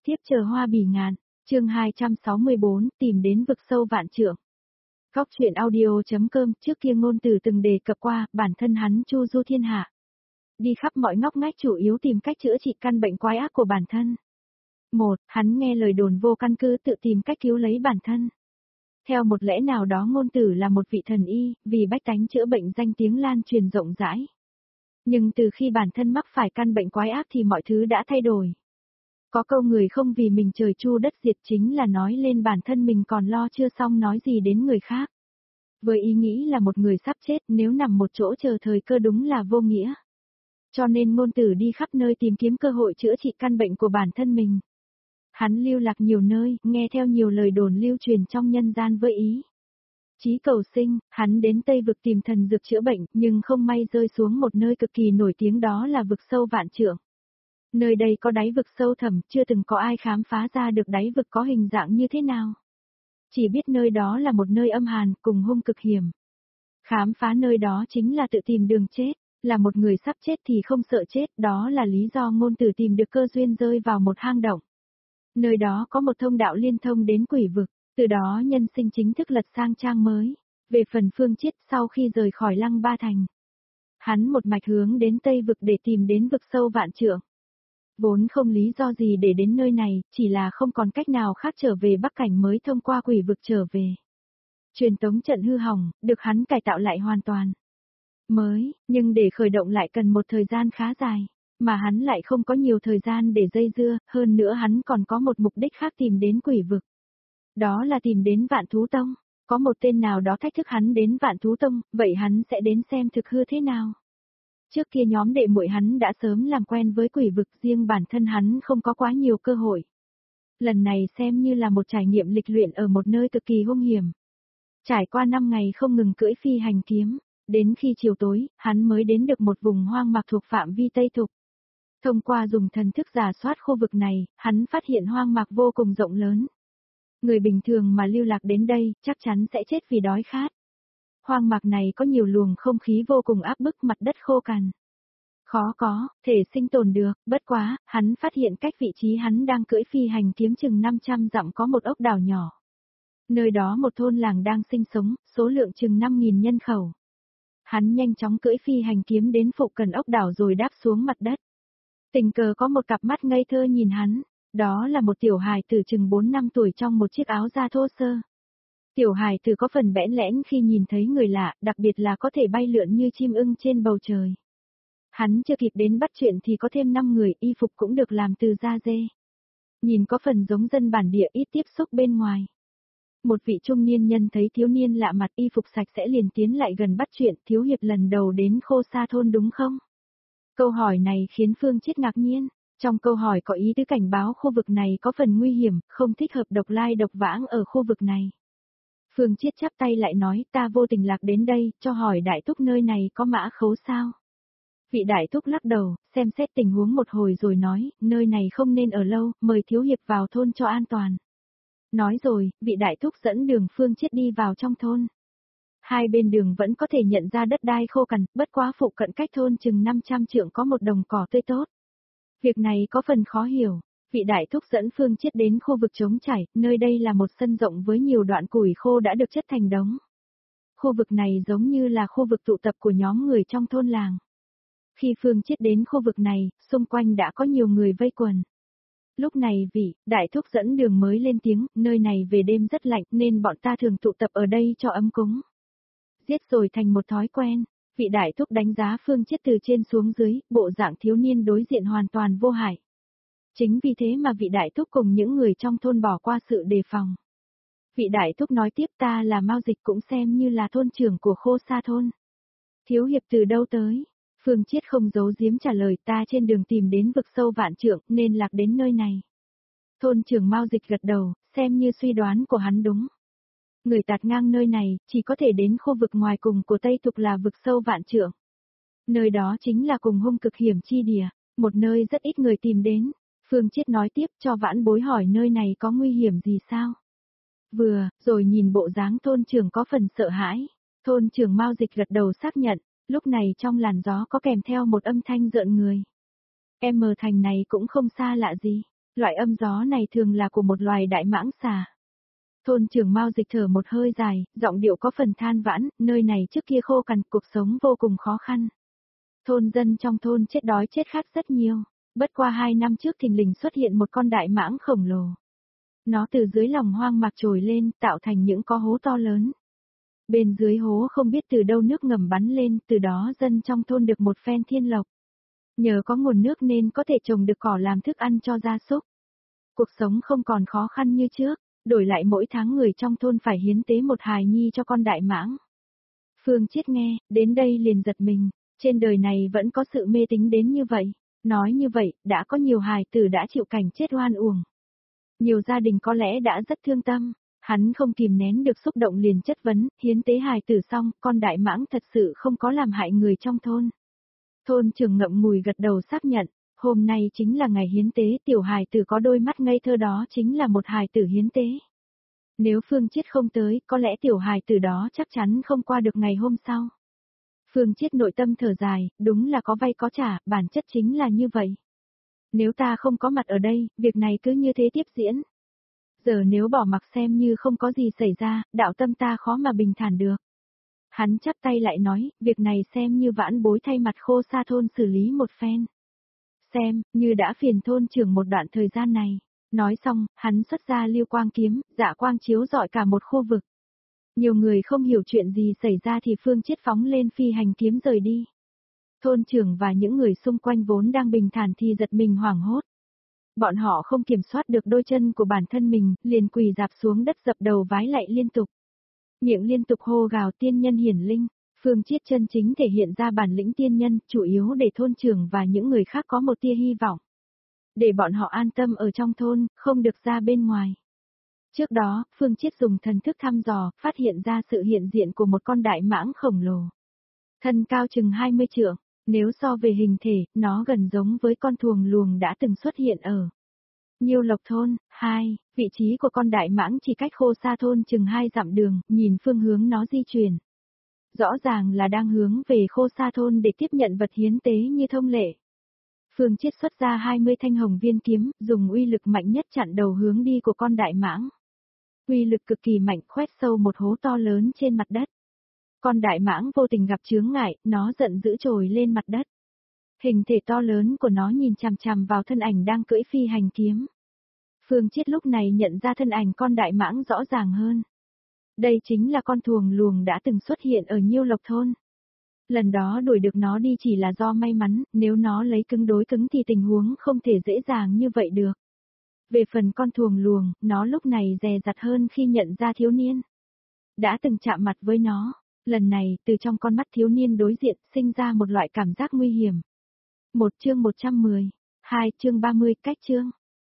tiếp chờ hoa bỉ ngạn, chương 264, tìm đến vực sâu vạn trượng. Góc truyện audio.com, trước kia ngôn từ từng đề cập qua, bản thân hắn chu du thiên hạ. Đi khắp mọi ngóc ngách chủ yếu tìm cách chữa trị căn bệnh quái ác của bản thân. Hắn nghe lời đồn vô căn cứ tự tìm cách cứu lấy bản thân. Theo một lẽ nào đó ngôn tử là một vị thần y, vì bách tánh chữa bệnh danh tiếng lan truyền rộng rãi. Nhưng từ khi bản thân mắc phải căn bệnh quái ác thì mọi thứ đã thay đổi. Có câu người không vì mình trời chu đất diệt chính là nói lên bản thân mình còn lo chưa xong nói gì đến người khác. Với ý nghĩ là một người sắp chết nếu nằm một chỗ chờ thời cơ đúng là vô nghĩa. Cho nên ngôn tử đi khắp nơi tìm kiếm cơ hội chữa trị căn bệnh của bản thân mình. Hắn lưu lạc nhiều nơi, nghe theo nhiều lời đồn lưu truyền trong nhân gian với ý chí cầu sinh, hắn đến Tây Vực tìm thần dược chữa bệnh, nhưng không may rơi xuống một nơi cực kỳ nổi tiếng đó là vực sâu vạn trượng. Nơi đây có đáy vực sâu thẳm, chưa từng có ai khám phá ra được đáy vực có hình dạng như thế nào. Chỉ biết nơi đó là một nơi âm hàn, cùng hung cực hiểm. Khám phá nơi đó chính là tự tìm đường chết, là một người sắp chết thì không sợ chết, đó là lý do ngôn tử tìm được cơ duyên rơi vào một hang động. Nơi đó có một thông đạo liên thông đến quỷ vực, từ đó nhân sinh chính thức lật sang trang mới. Về phần Phương Chiết sau khi rời khỏi Lăng Ba Thành, hắn một mạch hướng đến Tây Vực để tìm đến vực sâu vạn trượng. Vốn không lý do gì để đến nơi này, chỉ là không còn cách nào khác trở về Bắc Cảnh mới thông qua quỷ vực trở về. Truyền tống trận hư hỏng, được hắn cải tạo lại hoàn toàn. Nhưng để khởi động lại cần một thời gian khá dài, mà hắn lại không có nhiều thời gian để dây dưa, hơn nữa hắn còn có một mục đích khác tìm đến quỷ vực. Đó là tìm đến Vạn Thú Tông, có một tên nào đó thách thức hắn đến Vạn Thú Tông, vậy hắn sẽ đến xem thực hư thế nào. Trước kia nhóm đệ muội hắn đã sớm làm quen với quỷ vực, riêng bản thân hắn không có quá nhiều cơ hội. Lần này xem như là một trải nghiệm lịch luyện ở một nơi cực kỳ hung hiểm. Trải qua 5 ngày không ngừng cưỡi phi hành kiếm, đến khi chiều tối, hắn mới đến được một vùng hoang mạc thuộc phạm vi Tây Thục. Thông qua dùng thần thức rà soát khu vực này, hắn phát hiện hoang mạc vô cùng rộng lớn. Người bình thường mà lưu lạc đến đây, chắc chắn sẽ chết vì đói khát. Hoang mạc này có nhiều luồng không khí vô cùng áp bức, mặt đất khô cằn. Khó có thể sinh tồn được, bất quá, hắn phát hiện cách vị trí hắn đang cưỡi phi hành kiếm chừng 500 dặm có một ốc đảo nhỏ. Nơi đó một thôn làng đang sinh sống, số lượng chừng 5.000 nhân khẩu. Hắn nhanh chóng cưỡi phi hành kiếm đến phụ cận ốc đảo rồi đáp xuống mặt đất. Tình cờ có một cặp mắt ngây thơ nhìn hắn, đó là một tiểu hài tử chừng 4 năm tuổi trong một chiếc áo da thô sơ. Tiểu hài tử có phần bẽn lẽn khi nhìn thấy người lạ, đặc biệt là có thể bay lượn như chim ưng trên bầu trời. Hắn chưa kịp đến bắt chuyện thì có thêm 5 người, y phục cũng được làm từ da dê. Nhìn có phần giống dân bản địa, ít tiếp xúc bên ngoài. Một vị trung niên nhân thấy thiếu niên lạ mặt, y phục sạch sẽ liền tiến lại gần bắt chuyện, thiếu hiệp lần đầu đến Khô Sa thôn đúng không? Câu hỏi này khiến Phương Chiết ngạc nhiên. Trong câu hỏi có ý tứ cảnh báo khu vực này có phần nguy hiểm, không thích hợp độc lai độc vãng ở khu vực này. Phương Chiết chắp tay lại nói, ta vô tình lạc đến đây, cho hỏi đại thúc nơi này có mã khấu sao? Vị đại thúc lắc đầu, xem xét tình huống một hồi rồi nói, nơi này không nên ở lâu, mời thiếu hiệp vào thôn cho an toàn. Nói rồi, vị đại thúc dẫn đường Phương Chiết đi vào trong thôn. Hai bên đường vẫn có thể nhận ra đất đai khô cằn, bất quá phụ cận cách thôn chừng 500 trượng có một đồng cỏ tươi tốt. Việc này có phần khó hiểu. Vị đại thúc dẫn Phương Chiết đến khu vực trống trải, nơi đây là một sân rộng với nhiều đoạn củi khô đã được chất thành đống. Khu vực này giống như là khu vực tụ tập của nhóm người trong thôn làng. Khi Phương Chiết đến khu vực này, xung quanh đã có nhiều người vây quần. Lúc này vị đại thúc dẫn đường mới lên tiếng, nơi này về đêm rất lạnh nên bọn ta thường tụ tập ở đây cho ấm cúng. Giết rồi thành một thói quen. Vị đại thúc đánh giá Phương Chiết từ trên xuống dưới, bộ dạng thiếu niên đối diện hoàn toàn vô hại. Chính vì thế mà vị đại thúc cùng những người trong thôn bỏ qua sự đề phòng. Vị đại thúc nói tiếp, ta là Mao Dịch cũng xem như là thôn trưởng của Khô Sa thôn. Thiếu hiệp từ đâu tới? Phương Chiết không giấu giếm trả lời, ta trên đường tìm đến vực sâu vạn trượng nên lạc đến nơi này. Thôn trưởng Mao Dịch gật đầu, xem như suy đoán của hắn đúng. Người tạt ngang nơi này, chỉ có thể đến khu vực ngoài cùng của Tây Thục là vực sâu vạn trượng. Nơi đó chính là cùng hung cực hiểm chi địa, một nơi rất ít người tìm đến. Phương Chiết nói tiếp, cho vãn bối hỏi nơi này có nguy hiểm gì sao? Rồi nhìn bộ dáng thôn trưởng có phần sợ hãi. Thôn trưởng Mao Dịch gật đầu xác nhận, lúc này trong làn gió có kèm theo một âm thanh rợn người. Thành này cũng không xa lạ gì. Loại âm gió này thường là của một loài đại mãng xà. Thôn trưởng Mao Dịch thở một hơi dài, giọng điệu có phần than vãn, nơi này trước kia khô cằn, cuộc sống vô cùng khó khăn. Thôn dân trong thôn chết đói chết khát rất nhiều. Bất qua 2 năm trước thình lình xuất hiện một con đại mãng khổng lồ. Nó từ dưới lòng hoang mạc trồi lên, tạo thành những có hố to lớn. Bên dưới hố không biết từ đâu nước ngầm bắn lên, từ đó dân trong thôn được một phen thiên lộc. Nhờ có nguồn nước nên có thể trồng được cỏ làm thức ăn cho gia súc. Cuộc sống không còn khó khăn như trước, đổi lại mỗi tháng người trong thôn phải hiến tế một hài nhi cho con đại mãng. Phương Chiết nghe, đến đây liền giật mình, trên đời này vẫn có sự mê tín đến như vậy. Nói như vậy, đã có nhiều hài tử đã chịu cảnh chết oan uổng. Nhiều gia đình có lẽ đã rất thương tâm, hắn không kìm nén được xúc động liền chất vấn, hiến tế hài tử xong, con đại mãng thật sự không có làm hại người trong thôn. Thôn trưởng ngậm ngùi gật đầu xác nhận, hôm nay chính là ngày hiến tế, tiểu hài tử có đôi mắt ngây thơ đó chính là một hài tử hiến tế. Nếu Phương Chiết không tới, có lẽ tiểu hài tử đó chắc chắn không qua được ngày hôm sau. Phương Chiết nội tâm thở dài, đúng là có vay có trả, bản chất chính là như vậy. Nếu ta không có mặt ở đây, việc này cứ như thế tiếp diễn. Giờ nếu bỏ mặc xem như không có gì xảy ra, đạo tâm ta khó mà bình thản được. Hắn chắp tay lại nói, việc này xem như vãn bối thay mặt Khô Sa thôn xử lý một phen. Xem, như đã phiền thôn trưởng một đoạn thời gian này. Nói xong, hắn xuất ra lưu quang kiếm, dạ quang chiếu rọi cả một khu vực. Nhiều người không hiểu chuyện gì xảy ra thì Phương Chiết phóng lên phi hành kiếm rời đi. Thôn trưởng và những người xung quanh vốn đang bình thản thì giật mình hoảng hốt. Bọn họ không kiểm soát được đôi chân của bản thân mình, liền quỳ dạp xuống đất dập đầu vái lạy liên tục. Miệng liên tục hô gào tiên nhân hiển linh, Phương Chiết chân chính thể hiện ra bản lĩnh tiên nhân, chủ yếu để thôn trưởng và những người khác có một tia hy vọng. Để bọn họ an tâm ở trong thôn, không được ra bên ngoài. Trước đó, Phương Chiết dùng thần thức thăm dò, phát hiện ra sự hiện diện của một con đại mãng khổng lồ. Thân cao chừng 20 trượng, nếu so về hình thể, nó gần giống với con thuồng luồng đã từng xuất hiện ở Nhiêu Lộc thôn. Vị trí của con đại mãng chỉ cách Khô Sa thôn chừng 2 dặm đường, nhìn phương hướng nó di chuyển. Rõ ràng là đang hướng về Khô Sa thôn để tiếp nhận vật hiến tế như thông lệ. Phương Chiết xuất ra 20 thanh hồng viên kiếm, dùng uy lực mạnh nhất chặn đầu hướng đi của con đại mãng. Uy lực cực kỳ mạnh, khoét sâu một hố to lớn trên mặt đất. Con đại mãng vô tình gặp chướng ngại, nó giận dữ trồi lên mặt đất. Hình thể to lớn của nó nhìn chằm chằm vào thân ảnh đang cưỡi phi hành kiếm. Phương Chiết lúc này nhận ra thân ảnh con đại mãng rõ ràng hơn. Đây chính là con thuồng luồng đã từng xuất hiện ở Nhiêu Lộc thôn. Lần đó đuổi được nó đi chỉ là do may mắn, nếu nó lấy cứng đối cứng thì tình huống không thể dễ dàng như vậy được. Về phần con thuồng luồng, nó lúc này dè dặt hơn khi nhận ra thiếu niên. Đã từng chạm mặt với nó, lần này từ trong con mắt thiếu niên đối diện sinh ra một loại cảm giác nguy hiểm. 1 chương 110, 2 chương 30 cách chương.